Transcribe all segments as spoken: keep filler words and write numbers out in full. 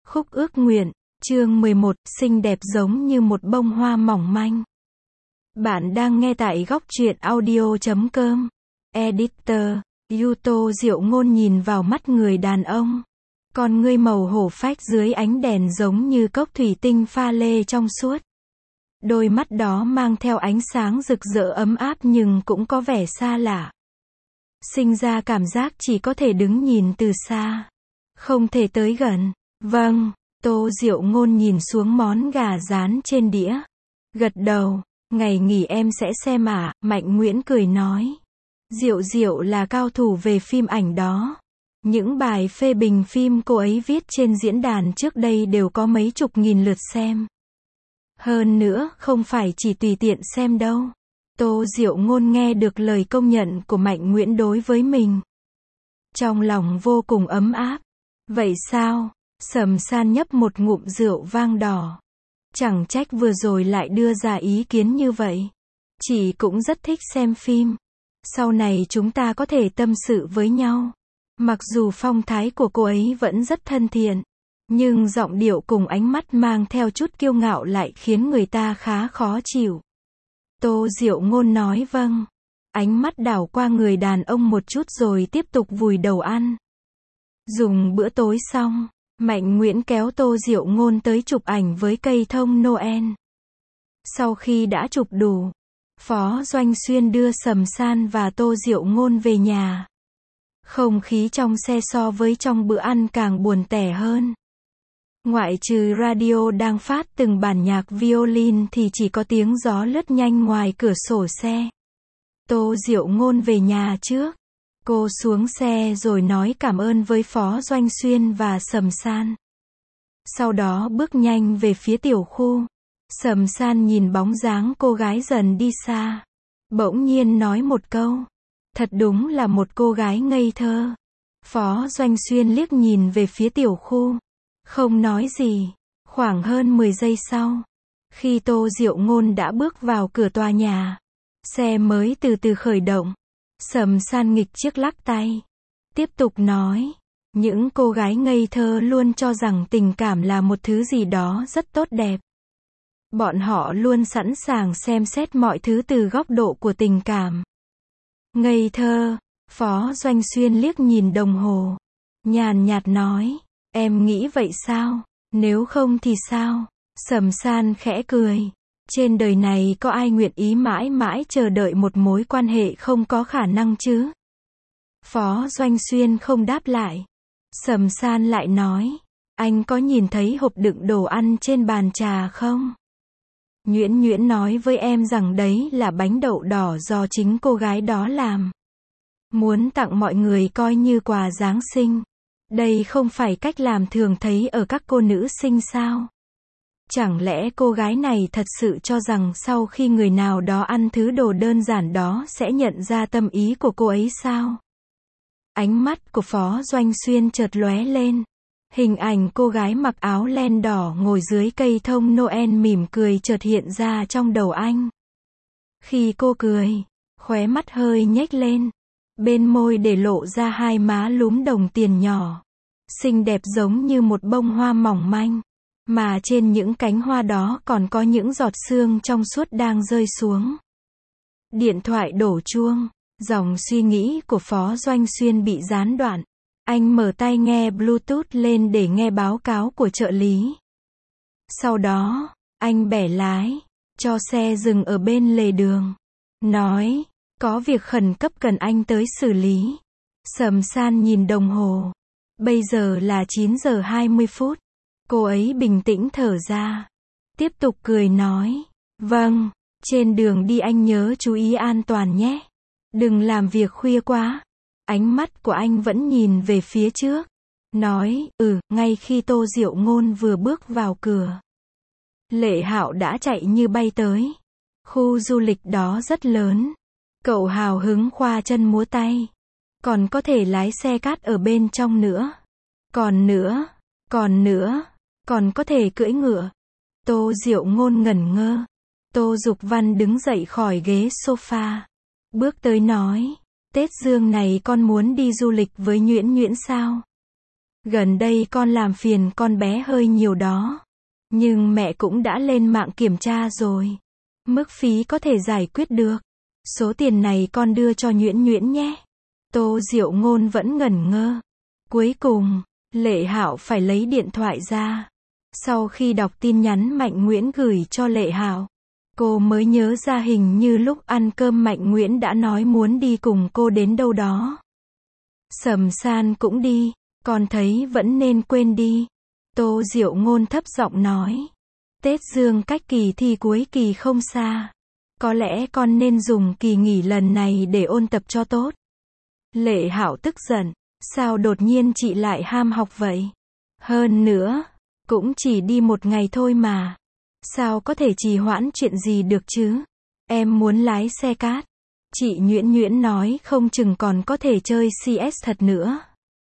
Khúc ước nguyện, chương mười một, xinh đẹp giống như một bông hoa mỏng manh. Bạn đang nghe tại góc truyện audio chấm com. Editor, Yuto Diệu Ngôn nhìn vào mắt người đàn ông. Con ngươi màu hổ phách dưới ánh đèn giống như cốc thủy tinh pha lê trong suốt. Đôi mắt đó mang theo ánh sáng rực rỡ ấm áp nhưng cũng có vẻ xa lạ. Sinh ra cảm giác chỉ có thể đứng nhìn từ xa. Không thể tới gần. Vâng, Tô Diệu Ngôn nhìn xuống món gà rán trên đĩa. Gật đầu, ngày nghỉ em sẽ xem ạ, Mạnh Nguyễn cười nói. Diệu Diệu là cao thủ về phim ảnh đó. Những bài phê bình phim cô ấy viết trên diễn đàn trước đây đều có mấy chục nghìn lượt xem. Hơn nữa, không phải chỉ tùy tiện xem đâu. Tô Diệu Ngôn nghe được lời công nhận của Mạnh Nguyễn đối với mình. Trong lòng vô cùng ấm áp. Vậy sao? Sầm San nhấp một ngụm rượu vang đỏ. Chẳng trách vừa rồi lại đưa ra ý kiến như vậy. Chị cũng rất thích xem phim. Sau này chúng ta có thể tâm sự với nhau. Mặc dù phong thái của cô ấy vẫn rất thân thiện, nhưng giọng điệu cùng ánh mắt mang theo chút kiêu ngạo lại khiến người ta khá khó chịu. Tô Diệu Ngôn nói vâng. Ánh mắt đảo qua người đàn ông một chút rồi tiếp tục vùi đầu ăn. Dùng bữa tối xong, Mạnh Nguyễn kéo Tô Diệu Ngôn tới chụp ảnh với cây thông Noel. Sau khi đã chụp đủ, Phó Doanh Xuyên đưa Sầm San và Tô Diệu Ngôn về nhà. Không khí trong xe so với trong bữa ăn càng buồn tẻ hơn. Ngoại trừ radio đang phát từng bản nhạc violin thì chỉ có tiếng gió lướt nhanh ngoài cửa sổ xe. Tô Diệu Ngôn về nhà trước. Cô xuống xe rồi nói cảm ơn với Phó Doanh Xuyên và Sầm San. Sau đó bước nhanh về phía tiểu khu. Sầm San nhìn bóng dáng cô gái dần đi xa. Bỗng nhiên nói một câu. Thật đúng là một cô gái ngây thơ. Phó Doanh Xuyên liếc nhìn về phía tiểu khu. Không nói gì. Khoảng hơn mười giây sau, khi Tô Diệu Ngôn đã bước vào cửa tòa nhà, xe mới từ từ khởi động. Sầm San nghịch chiếc lắc tay. Tiếp tục nói. Những cô gái ngây thơ luôn cho rằng tình cảm là một thứ gì đó rất tốt đẹp. Bọn họ luôn sẵn sàng xem xét mọi thứ từ góc độ của tình cảm. Ngây thơ. Phó Doanh Xuyên liếc nhìn đồng hồ. Nhàn nhạt nói. Em nghĩ vậy sao? Nếu không thì sao? Sầm San khẽ cười. Trên đời này có ai nguyện ý mãi mãi chờ đợi một mối quan hệ không có khả năng chứ? Phó Doanh Xuyên không đáp lại. Sầm San lại nói. Anh có nhìn thấy hộp đựng đồ ăn trên bàn trà không? Nhuyễn Nhuyễn nói với em rằng đấy là bánh đậu đỏ do chính cô gái đó làm. Muốn tặng mọi người coi như quà Giáng sinh. Đây không phải cách làm thường thấy ở các cô nữ sinh sao? Chẳng lẽ cô gái này thật sự cho rằng sau khi người nào đó ăn thứ đồ đơn giản đó sẽ nhận ra tâm ý của cô ấy sao? Ánh mắt của Phó Doanh Xuyên chợt lóe lên. Hình ảnh cô gái mặc áo len đỏ ngồi dưới cây thông Noel mỉm cười chợt hiện ra trong đầu anh. Khi cô cười, khóe mắt hơi nhếch lên. Bên môi để lộ ra hai má lúm đồng tiền nhỏ. Xinh đẹp giống như một bông hoa mỏng manh. Mà trên những cánh hoa đó còn có những giọt sương trong suốt đang rơi xuống. Điện thoại đổ chuông. Dòng suy nghĩ của Phó Doanh Xuyên bị gián đoạn. Anh mở tai nghe Bluetooth lên để nghe báo cáo của trợ lý. Sau đó, anh bẻ lái, cho xe dừng ở bên lề đường. Nói, có việc khẩn cấp cần anh tới xử lý. Sầm San nhìn đồng hồ. Bây giờ là chín giờ hai mươi phút. Cô ấy bình tĩnh thở ra. Tiếp tục cười nói. Vâng, trên đường đi anh nhớ chú ý an toàn nhé. Đừng làm việc khuya quá. Ánh mắt của anh vẫn nhìn về phía trước. Nói, ừ, ngay khi Tô Diệu Ngôn vừa bước vào cửa. Lệ Hạo đã chạy như bay tới. Khu du lịch đó rất lớn. Cậu hào hứng khoa chân múa tay. Còn có thể lái xe cát ở bên trong nữa. Còn nữa, còn nữa, còn có thể cưỡi ngựa. Tô Diệu Ngôn ngẩn ngơ. Tô Dục Văn đứng dậy khỏi ghế sofa. Bước tới nói. Tết Dương này con muốn đi du lịch với Nhuyễn Nhuyễn sao? Gần đây con làm phiền con bé hơi nhiều đó. Nhưng mẹ cũng đã lên mạng kiểm tra rồi. Mức phí có thể giải quyết được. Số tiền này con đưa cho Nhuyễn Nhuyễn nhé. Tô Diệu Ngôn vẫn ngẩn ngơ. Cuối cùng, Lệ Hạo phải lấy điện thoại ra. Sau khi đọc tin nhắn Mạnh Nguyễn gửi cho Lệ Hạo, cô mới nhớ ra hình như lúc ăn cơm Mạnh Nguyễn đã nói muốn đi cùng cô đến đâu đó. Sầm San cũng đi, con thấy vẫn nên quên đi. Tô Diệu Ngôn thấp giọng nói. Tết Dương cách kỳ thi cuối kỳ không xa. Có lẽ con nên dùng kỳ nghỉ lần này để ôn tập cho tốt. Lệ Hạo tức giận. Sao đột nhiên chị lại ham học vậy? Hơn nữa, cũng chỉ đi một ngày thôi mà. Sao có thể trì hoãn chuyện gì được chứ? Em muốn lái xe cát. Chị Nhuyễn Nhuyễn nói không chừng còn có thể chơi xê ét thật nữa.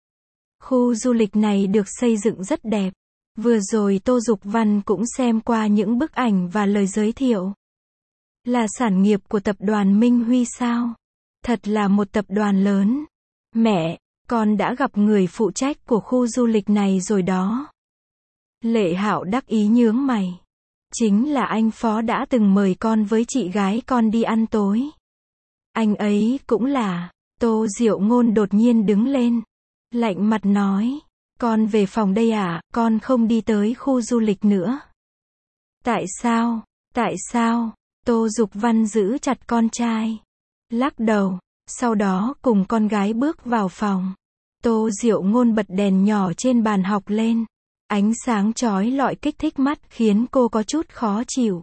Khu du lịch này được xây dựng rất đẹp. Vừa rồi Tô Dục Văn cũng xem qua những bức ảnh và lời giới thiệu. Là sản nghiệp của tập đoàn Minh Huy sao? Thật là một tập đoàn lớn. Mẹ, con đã gặp người phụ trách của khu du lịch này rồi đó. Lệ Hạo đắc ý nhướng mày. Chính là anh Phó đã từng mời con với chị gái con đi ăn tối. Anh ấy cũng là. Tô Diệu Ngôn đột nhiên đứng lên. Lạnh mặt nói. Con về phòng đây à, con không đi tới khu du lịch nữa. Tại sao? Tại sao? Tô Dục Văn giữ chặt con trai. Lắc đầu. Sau đó cùng con gái bước vào phòng. Tô Diệu Ngôn bật đèn nhỏ trên bàn học lên. Ánh sáng chói lọi kích thích mắt khiến cô có chút khó chịu.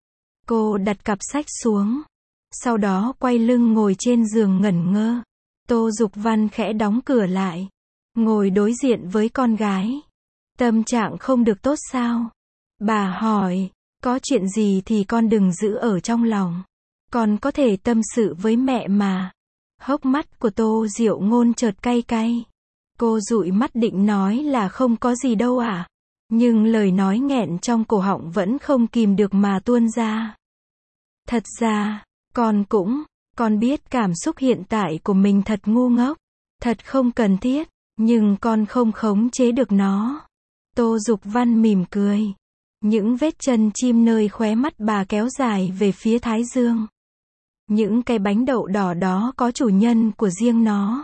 Cô đặt cặp sách xuống. Sau đó quay lưng ngồi trên giường ngẩn ngơ. Tô Dục Văn khẽ đóng cửa lại. Ngồi đối diện với con gái. Tâm trạng không được tốt sao? Bà hỏi. Có chuyện gì thì con đừng giữ ở trong lòng. Con có thể tâm sự với mẹ mà. Hốc mắt của Tô Diệu Ngôn chợt cay cay. Cô dụi mắt định nói là không có gì đâu à. Nhưng lời nói nghẹn trong cổ họng vẫn không kìm được mà tuôn ra. Thật ra, con cũng, con biết cảm xúc hiện tại của mình thật ngu ngốc. Thật không cần thiết, nhưng con không khống chế được nó. Tô Dục Văn mỉm cười. Những vết chân chim nơi khóe mắt bà kéo dài về phía thái dương. Những cái bánh đậu đỏ đó có chủ nhân của riêng nó.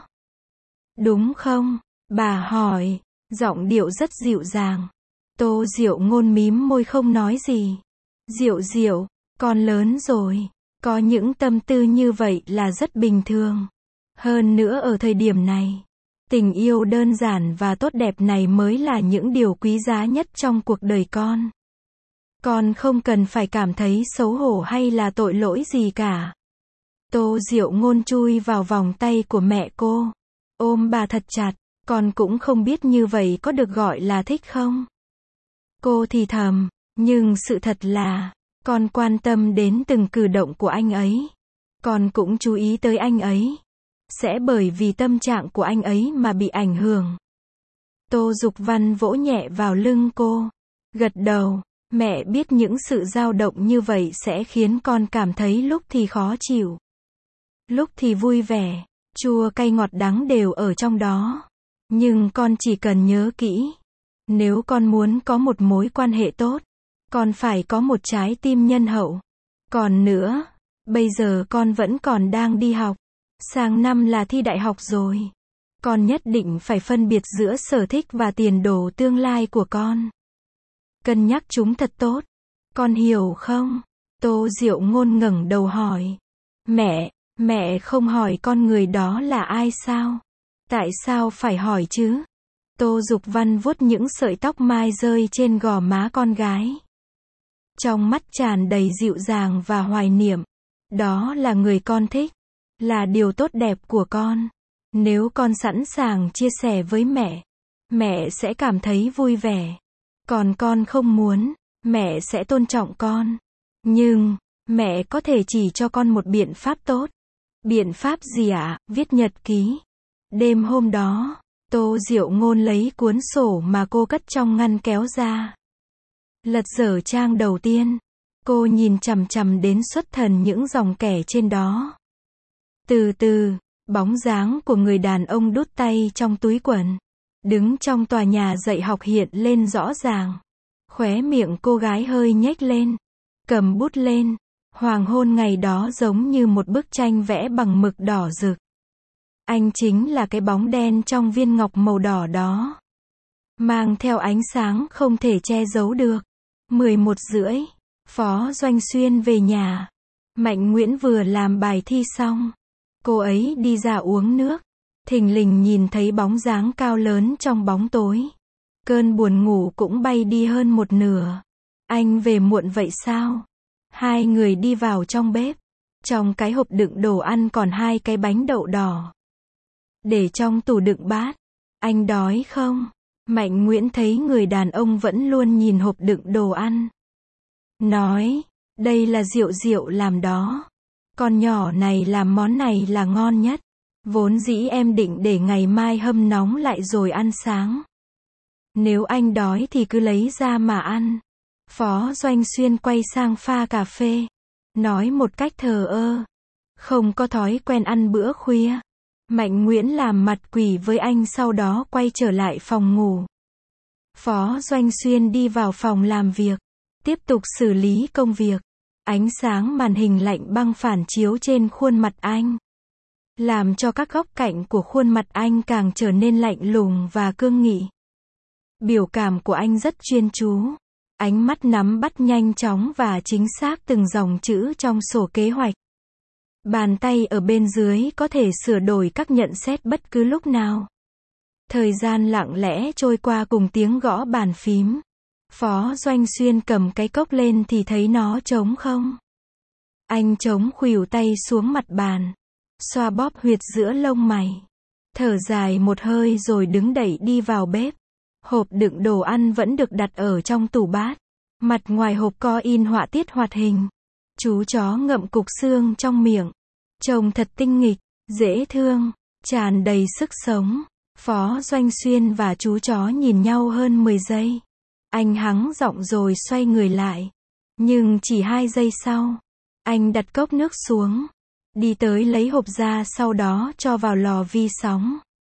Đúng không? Bà hỏi, giọng điệu rất dịu dàng. Tô Diệu Ngôn mím môi không nói gì. Diệu Diệu, con lớn rồi. Có những tâm tư như vậy là rất bình thường. Hơn nữa ở thời điểm này, tình yêu đơn giản và tốt đẹp này mới là những điều quý giá nhất trong cuộc đời con. Con không cần phải cảm thấy xấu hổ hay là tội lỗi gì cả. Tô Diệu Ngôn chui vào vòng tay của mẹ cô. Ôm bà thật chặt. Con cũng không biết như vậy có được gọi là thích không? Cô thì thầm. Nhưng sự thật là, con quan tâm đến từng cử động của anh ấy. Con cũng chú ý tới anh ấy. Sẽ bởi vì tâm trạng của anh ấy mà bị ảnh hưởng. Tô Dục Văn vỗ nhẹ vào lưng cô. Gật đầu. Mẹ biết những sự dao động như vậy sẽ khiến con cảm thấy lúc thì khó chịu. Lúc thì vui vẻ. Chua cay ngọt đắng đều ở trong đó. Nhưng con chỉ cần nhớ kỹ. Nếu con muốn có một mối quan hệ tốt, con phải có một trái tim nhân hậu. Còn nữa, bây giờ con vẫn còn đang đi học. Sang năm là thi đại học rồi. Con nhất định phải phân biệt giữa sở thích và tiền đồ tương lai của con. Cân nhắc chúng thật tốt. Con hiểu không? Tô Diệu Ngôn ngẩng đầu hỏi. Mẹ, mẹ không hỏi con người đó là ai sao? Tại sao phải hỏi chứ? Tô Dục Văn vuốt những sợi tóc mai rơi trên gò má con gái. Trong mắt tràn đầy dịu dàng và hoài niệm. Đó là người con thích. Là điều tốt đẹp của con. Nếu con sẵn sàng chia sẻ với mẹ, mẹ sẽ cảm thấy vui vẻ. Còn con không muốn, mẹ sẽ tôn trọng con. Nhưng, mẹ có thể chỉ cho con một biện pháp tốt. Biện pháp gì ạ? À? Viết nhật ký. Đêm hôm đó, Tô Diệu Ngôn lấy cuốn sổ mà cô cất trong ngăn kéo ra. Lật dở trang đầu tiên. Cô nhìn chằm chằm đến xuất thần những dòng kẻ trên đó. Từ từ, bóng dáng của người đàn ông đút tay trong túi quần. đứng trong tòa nhà dạy học hiện lên rõ ràng. Khóe miệng cô gái hơi nhếch lên, cầm bút lên. Hoàng hôn ngày đó giống như một bức tranh vẽ bằng mực đỏ rực. Anh chính là cái bóng đen trong viên ngọc màu đỏ đó, mang theo ánh sáng không thể che giấu được. mười một rưỡi, Phó Doanh Xuyên về nhà. Mạnh Nguyễn vừa làm bài thi xong. Cô ấy đi ra uống nước. Thình lình nhìn thấy bóng dáng cao lớn trong bóng tối. Cơn buồn ngủ cũng bay đi hơn một nửa. Anh về muộn vậy sao? Hai người đi vào trong bếp. Trong cái hộp đựng đồ ăn còn hai cái bánh đậu đỏ. Để trong tủ đựng bát. Anh đói không? Mạnh Nguyễn thấy người đàn ông vẫn luôn nhìn hộp đựng đồ ăn. Nói, đây là Diệu Diệu làm đó. Con nhỏ này làm món này là ngon nhất. Vốn dĩ em định để ngày mai hâm nóng lại rồi ăn sáng. Nếu anh đói thì cứ lấy ra mà ăn. Phó Doanh Xuyên quay sang pha cà phê. Nói một cách thờ ơ. Không có thói quen ăn bữa khuya. Mạnh Nguyễn làm mặt quỷ với anh sau đó quay trở lại phòng ngủ. Phó Doanh Xuyên đi vào phòng làm việc. Tiếp tục xử lý công việc. Ánh sáng màn hình lạnh băng phản chiếu trên khuôn mặt anh. Làm cho các góc cạnh của khuôn mặt anh càng trở nên lạnh lùng và cương nghị. Biểu cảm của anh rất chuyên chú. Ánh mắt nắm bắt nhanh chóng và chính xác từng dòng chữ trong sổ kế hoạch. Bàn tay ở bên dưới có thể sửa đổi các nhận xét bất cứ lúc nào. Thời gian lặng lẽ trôi qua cùng tiếng gõ bàn phím. Phó Doanh Xuyên cầm cái cốc lên thì thấy nó trống không. Anh chống khuỷu tay xuống mặt bàn. Xoa bóp huyệt giữa lông mày. Thở dài một hơi rồi đứng dậy đi vào bếp. Hộp đựng đồ ăn vẫn được đặt ở trong tủ bát. Mặt ngoài hộp có in họa tiết hoạt hình. Chú chó ngậm cục xương trong miệng. Trông thật tinh nghịch, dễ thương, tràn đầy sức sống. Phó Doanh Xuyên và chú chó nhìn nhau hơn mười giây. Anh hắng giọng rồi xoay người lại. Nhưng chỉ hai giây sau, anh đặt cốc nước xuống. Đi tới lấy hộp ra sau đó cho vào lò vi sóng.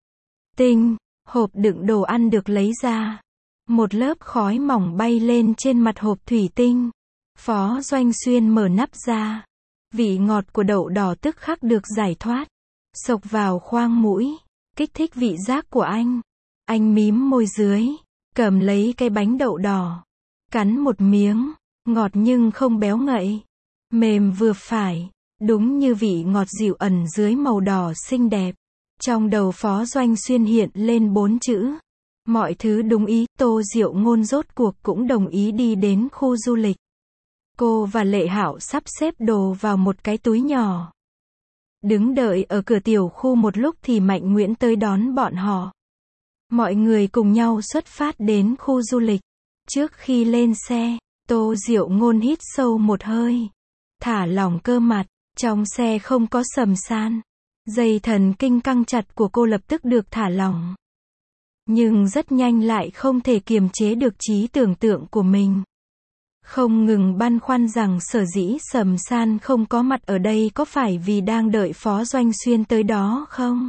Tinh, hộp đựng đồ ăn được lấy ra. Một lớp khói mỏng bay lên trên mặt hộp thủy tinh. Phó Doanh Xuyên mở nắp ra. Vị ngọt của đậu đỏ tức khắc được giải thoát. Xộc vào khoang mũi. Kích thích vị giác của anh. Anh mím môi dưới. Cầm lấy cái bánh đậu đỏ. Cắn một miếng. Ngọt nhưng không béo ngậy. Mềm vừa phải. Đúng như vị ngọt dịu ẩn dưới màu đỏ xinh đẹp. Trong đầu Phó Doanh Xuyên hiện lên bốn chữ. Mọi thứ đúng ý. Tô Diệu Ngôn rốt cuộc cũng đồng ý đi đến khu du lịch. Cô và Lệ Hạo sắp xếp đồ vào một cái túi nhỏ. Đứng đợi ở cửa tiểu khu một lúc thì Mạnh Nguyễn tới đón bọn họ. Mọi người cùng nhau xuất phát đến khu du lịch. Trước khi lên xe, Tô Diệu Ngôn hít sâu một hơi. Thả lỏng cơ mặt, trong xe không có sầm san. Dây thần kinh căng chặt của cô lập tức được thả lỏng. Nhưng rất nhanh lại không thể kiềm chế được trí tưởng tượng của mình. Không ngừng băn khoăn rằng sở dĩ Sầm San không có mặt ở đây có phải vì đang đợi Phó Doanh Xuyên tới đó không?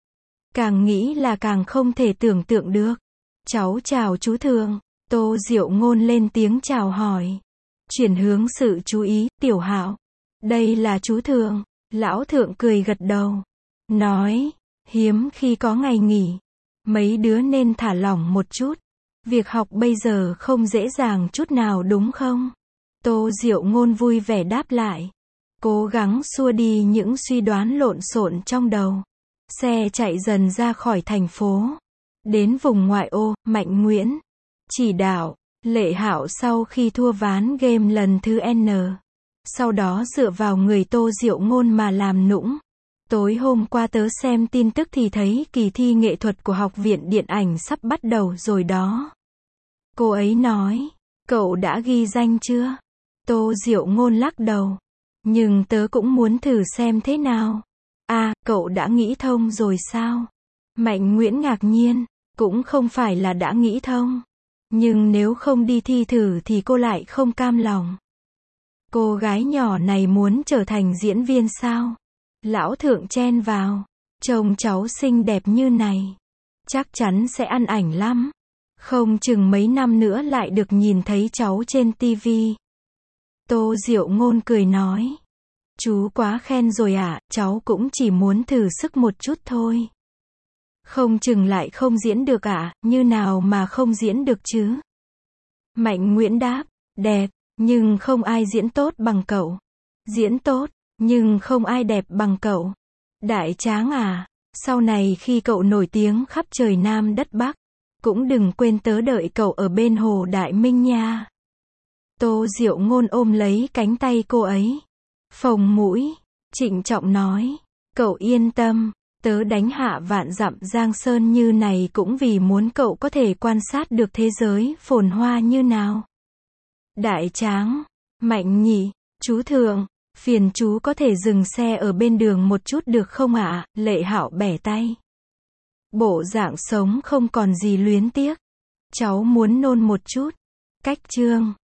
Càng nghĩ là càng không thể tưởng tượng được. Cháu chào chú Thượng. Tô Diệu Ngôn lên tiếng chào hỏi. Chuyển hướng sự chú ý, Tiểu Hạo. Đây là chú Thượng. Lão Thượng cười gật đầu. Nói, hiếm khi có ngày nghỉ. Mấy đứa nên thả lỏng một chút. Việc học bây giờ không dễ dàng chút nào đúng không? Tô Diệu Ngôn vui vẻ đáp lại. Cố gắng xua đi những suy đoán lộn xộn trong đầu. Xe chạy dần ra khỏi thành phố. Đến vùng ngoại ô, Mạnh Nguyễn chỉ đạo, Lệ Hạo sau khi thua ván game lần thứ N. Sau đó dựa vào người Tô Diệu Ngôn mà làm nũng. Tối hôm qua tớ xem tin tức thì thấy kỳ thi nghệ thuật của Học viện Điện ảnh sắp bắt đầu rồi đó. Cô ấy nói, cậu đã ghi danh chưa? Tô Diệu Ngôn lắc đầu. Nhưng tớ cũng muốn thử xem thế nào. À, cậu đã nghĩ thông rồi sao? Mạnh Nguyễn ngạc nhiên, cũng không phải là đã nghĩ thông. Nhưng nếu không đi thi thử thì cô lại không cam lòng. Cô gái nhỏ này muốn trở thành diễn viên sao? Lão Thượng chen vào. Trông cháu xinh đẹp như này. Chắc chắn sẽ ăn ảnh lắm. Không chừng mấy năm nữa lại được nhìn thấy cháu trên tivi. Tô Diệu Ngôn cười nói. Chú quá khen rồi ạ, cháu cũng chỉ muốn thử sức một chút thôi. Không chừng lại không diễn được ạ, như nào mà không diễn được chứ? Mạnh Nguyễn đáp, đẹp, nhưng không ai diễn tốt bằng cậu. Diễn tốt, nhưng không ai đẹp bằng cậu. Đại Tráng à, sau này khi cậu nổi tiếng khắp trời Nam đất Bắc, cũng đừng quên tớ đợi cậu ở bên hồ Đại Minh nha. Tô Diệu Ngôn ôm lấy cánh tay cô ấy, phồng mũi, trịnh trọng nói, cậu yên tâm, tớ đánh hạ vạn dặm Giang Sơn như này cũng vì muốn cậu có thể quan sát được thế giới phồn hoa như nào. Đại Tráng, Mạnh nhỉ, chú Thượng, phiền chú có thể dừng xe ở bên đường một chút được không ạ? Lệ Hạo bẻ tay. Bộ dạng sống không còn gì luyến tiếc. Cháu muốn nôn một chút. Cách chương